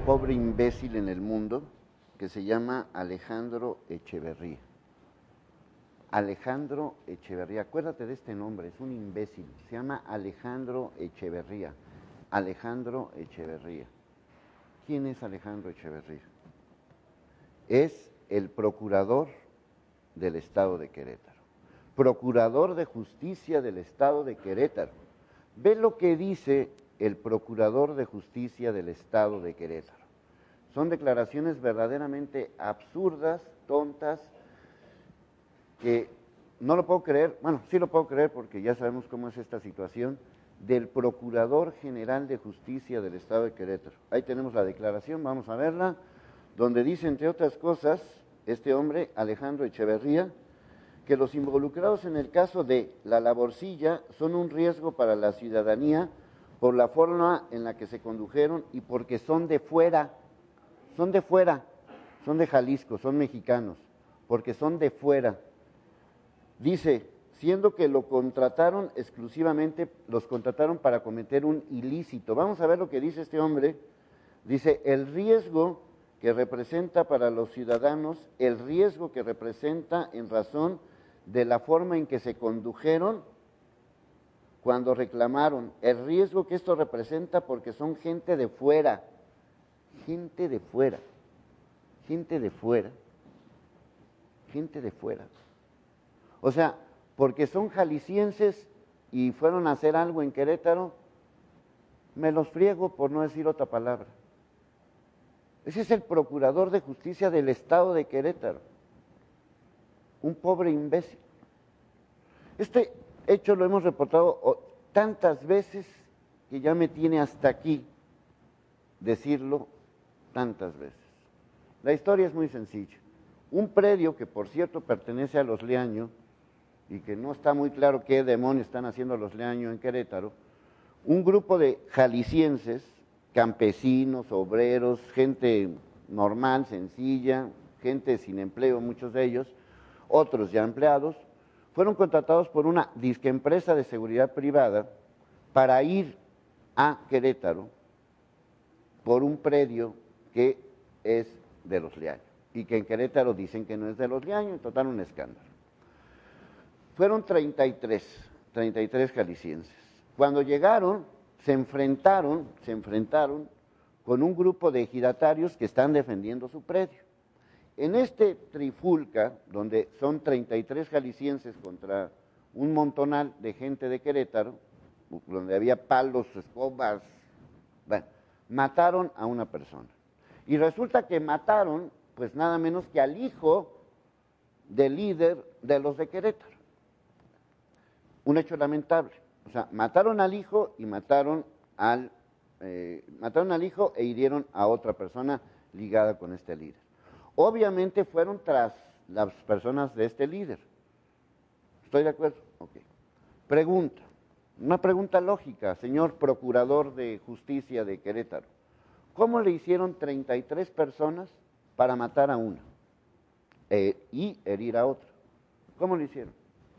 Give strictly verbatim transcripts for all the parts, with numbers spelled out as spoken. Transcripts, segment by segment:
pobre imbécil en el mundo que se llama Alejandro Echeverría. Alejandro Echeverría, acuérdate de este nombre, es un imbécil, se llama Alejandro Echeverría. Alejandro Echeverría. ¿Quién es Alejandro Echeverría? Es el procurador del Estado de Querétaro, procurador de justicia del Estado de Querétaro. Ve lo que dice el procurador de justicia del Estado de Querétaro. Son declaraciones verdaderamente absurdas, tontas, que no lo puedo creer, bueno, sí lo puedo creer porque ya sabemos cómo es esta situación, del Procurador General de Justicia del Estado de Querétaro. Ahí tenemos la declaración, vamos a verla, donde dice, entre otras cosas, este hombre, Alejandro Echeverría, que los involucrados en el caso de La Laborcilla son un riesgo para la ciudadanía por la forma en la que se condujeron y porque son de fuera, son de fuera, son de Jalisco, son mexicanos, porque son de fuera. Dice, siendo que lo contrataron exclusivamente, los contrataron para cometer un ilícito. Vamos a ver lo que dice este hombre. Dice, el riesgo que representa para los ciudadanos, el riesgo que representa en razón de la forma en que se condujeron cuando reclamaron, el riesgo que esto representa porque son gente de fuera, gente de fuera, gente de fuera, gente de fuera. O sea, porque son jaliscienses y fueron a hacer algo en Querétaro, me los friego por no decir otra palabra. Ese es el procurador de justicia del Estado de Querétaro, un pobre imbécil. Este hecho lo hemos reportado tantas veces que ya me tiene hasta aquí decirlo tantas veces. La historia es muy sencilla. Un predio que por cierto pertenece a los Leaño y que no está muy claro qué demonios están haciendo los Leaño en Querétaro, un grupo de jaliscienses, campesinos, obreros, gente normal, sencilla, gente sin empleo, muchos de ellos, otros ya empleados, fueron contratados por una disque empresa de seguridad privada para ir a Querétaro por un predio que es de los Leaño y que en Querétaro dicen que no es de los Leaño, en total un escándalo. Fueron treinta y tres, treinta y tres jaliscienses. Cuando llegaron, se enfrentaron, se enfrentaron con un grupo de ejidatarios que están defendiendo su predio. En este trifulca, donde son treinta y tres jaliscienses contra un montonal de gente de Querétaro, donde había palos, escobas, bueno, mataron a una persona. Y resulta que mataron, pues nada menos que al hijo del líder de los de Querétaro. Un hecho lamentable. O sea, mataron al hijo y mataron al, eh, mataron al hijo e hirieron a otra persona ligada con este líder. Obviamente fueron tras las personas de este líder. ¿Estoy de acuerdo? Ok. Pregunta, una pregunta lógica, señor Procurador de Justicia de Querétaro. ¿Cómo le hicieron treinta y tres personas para matar a una eh, y herir a otra? ¿Cómo lo hicieron?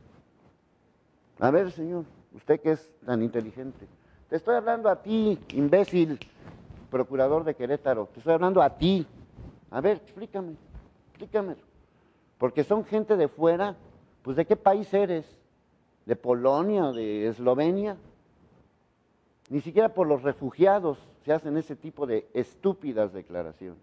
A ver, señor, usted que es tan inteligente. Te estoy hablando a ti, imbécil, procurador de Querétaro. Te estoy hablando a ti. A ver, explícame, explícamelo. Porque son gente de fuera, pues ¿de qué país eres? ¿De Polonia o de Eslovenia? Ni siquiera por los refugiados se hacen ese tipo de estúpidas declaraciones.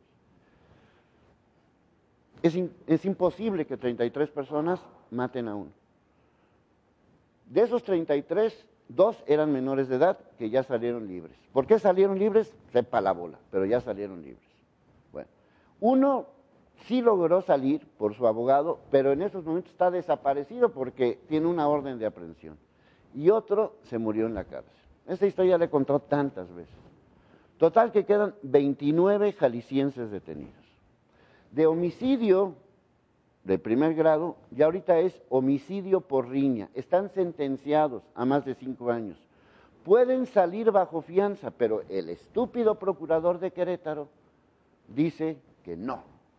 Es, in, es imposible que treinta y tres personas maten a uno. De esos treinta y tres, dos eran menores de edad que ya salieron libres. ¿Por qué salieron libres? Sepa la bola, pero ya salieron libres. Bueno, uno sí logró salir por su abogado, pero en esos momentos está desaparecido porque tiene una orden de aprehensión. Y otro se murió en la cárcel. Esta historia la he contado tantas veces. Total que quedan veintinueve jaliscienses detenidos. De homicidio de primer grado, ya ahorita es homicidio por riña. Están sentenciados a más de cinco años. Pueden salir bajo fianza, pero el estúpido procurador de Querétaro dice que no.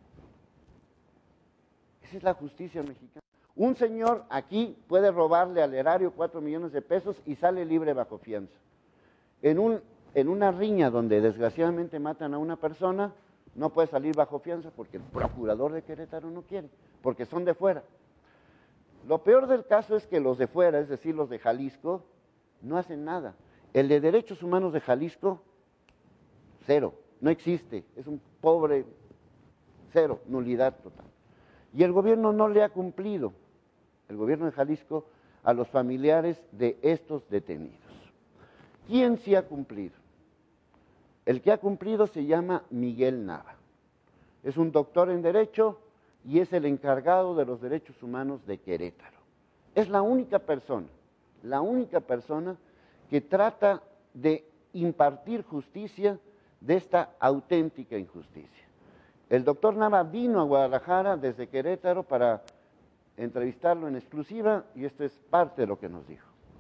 Esa es la justicia mexicana. Un señor aquí puede robarle al erario cuatro millones de pesos y sale libre bajo fianza. En un en una riña donde desgraciadamente matan a una persona, no puede salir bajo fianza porque el procurador de Querétaro no quiere, porque son de fuera. Lo peor del caso es que los de fuera, es decir, los de Jalisco, no hacen nada. El de Derechos Humanos de Jalisco, cero, no existe, es un pobre cero, nulidad total. Y el gobierno no le ha cumplido, el gobierno de Jalisco, a los familiares de estos detenidos. ¿Quién sí ha cumplido? El que ha cumplido se llama Miguel Nava. Es un doctor en Derecho y es el encargado de los derechos humanos de Querétaro. Es la única persona, la única persona que trata de impartir justicia de esta auténtica injusticia. El doctor Nava vino a Guadalajara desde Querétaro para entrevistarlo en exclusiva y esto es parte de lo que nos dijo.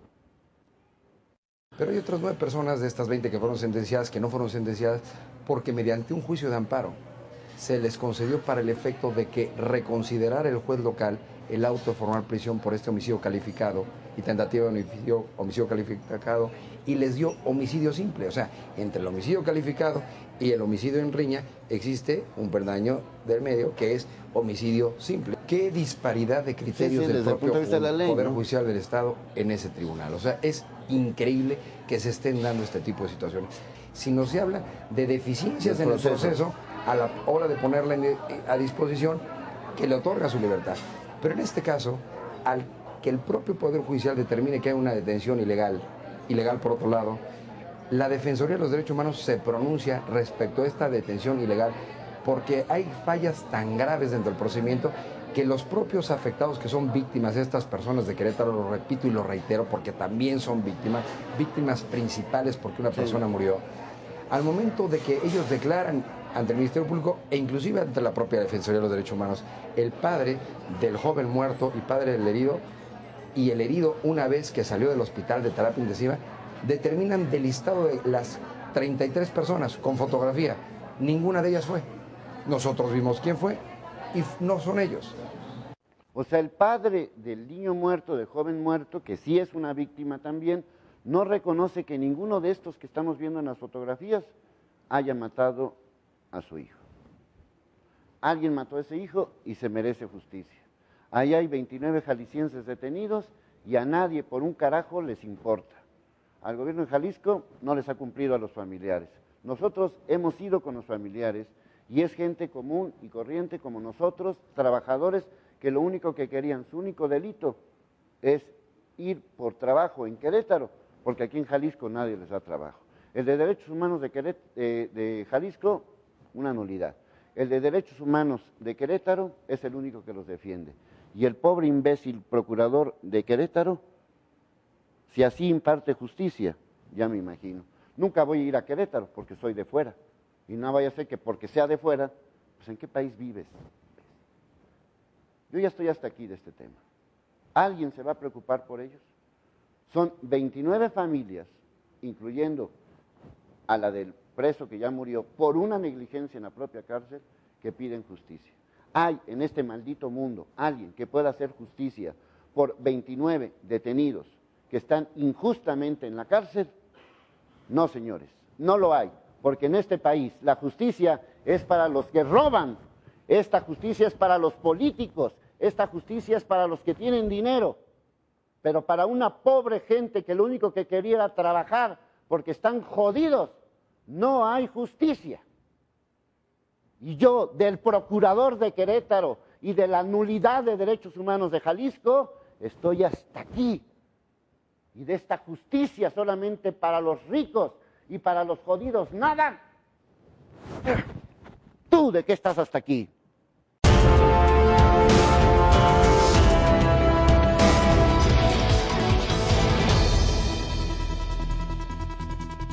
Pero hay otras nueve personas de estas veinte que fueron sentenciadas, que no fueron sentenciadas, porque mediante un juicio de amparo se les concedió para el efecto de que reconsiderara el juez local el auto de formar prisión por este homicidio calificado y tentativa de homicidio, homicidio calificado, y les dio homicidio simple. O sea, entre el homicidio calificado y el homicidio en riña existe un peldaño del medio que es homicidio simple. ¿Qué disparidad de criterios sí, sí, del propio de de ley, Poder ¿no? Judicial del Estado en ese tribunal? O sea, es increíble que se estén dando este tipo de situaciones. Si no se habla de deficiencias en el proceso a la hora de ponerla a disposición, que le otorga su libertad. Pero en este caso, al que el propio Poder Judicial determine que hay una detención ilegal, ilegal por otro lado, la Defensoría de los Derechos Humanos se pronuncia respecto a esta detención ilegal porque hay fallas tan graves dentro del procedimiento que los propios afectados que son víctimas de estas personas de Querétaro, lo repito y lo reitero porque también son víctimas, víctimas principales porque una persona sí. murió, al momento de que ellos declaran ante el Ministerio Público e inclusive ante la propia Defensoría de los Derechos Humanos, el padre del joven muerto y padre del herido y el herido una vez que salió del hospital de terapia intensiva, determinan del listado de las treinta y tres personas con fotografía, ninguna de ellas fue. Nosotros vimos quién fue y no son ellos. O sea, el padre del niño muerto, del joven muerto, que sí es una víctima también, no reconoce que ninguno de estos que estamos viendo en las fotografías haya matado a su hijo. Alguien mató a ese hijo y se merece justicia. Ahí hay veintinueve jaliscienses detenidos y a nadie por un carajo les importa. Al gobierno de Jalisco no les ha cumplido a los familiares. Nosotros hemos ido con los familiares y es gente común y corriente como nosotros, trabajadores que lo único que querían, su único delito es ir por trabajo en Querétaro, porque aquí en Jalisco nadie les da trabajo. El de Derechos Humanos de, Querét, eh, de Jalisco, una nulidad. El de Derechos Humanos de Querétaro es el único que los defiende. Y el pobre imbécil procurador de Querétaro, si así imparte justicia, ya me imagino. Nunca voy a ir a Querétaro porque soy de fuera. Y no vaya a ser que porque sea de fuera, pues ¿en qué país vives? Yo ya estoy hasta aquí de este tema. ¿Alguien se va a preocupar por ellos? Son veintinueve familias, incluyendo a la del preso que ya murió por una negligencia en la propia cárcel, que piden justicia. ¿Hay en este maldito mundo alguien que pueda hacer justicia por veintinueve detenidos que están injustamente en la cárcel? No, señores, no lo hay, porque en este país la justicia es para los que roban, esta justicia es para los políticos, esta justicia es para los que tienen dinero, pero para una pobre gente que lo único que quería era trabajar porque están jodidos, no hay justicia. Y yo, del procurador de Querétaro y de la nulidad de derechos humanos de Jalisco, estoy hasta aquí. Y de esta justicia solamente para los ricos y para los jodidos, nada. ¿Tú de qué estás hasta aquí?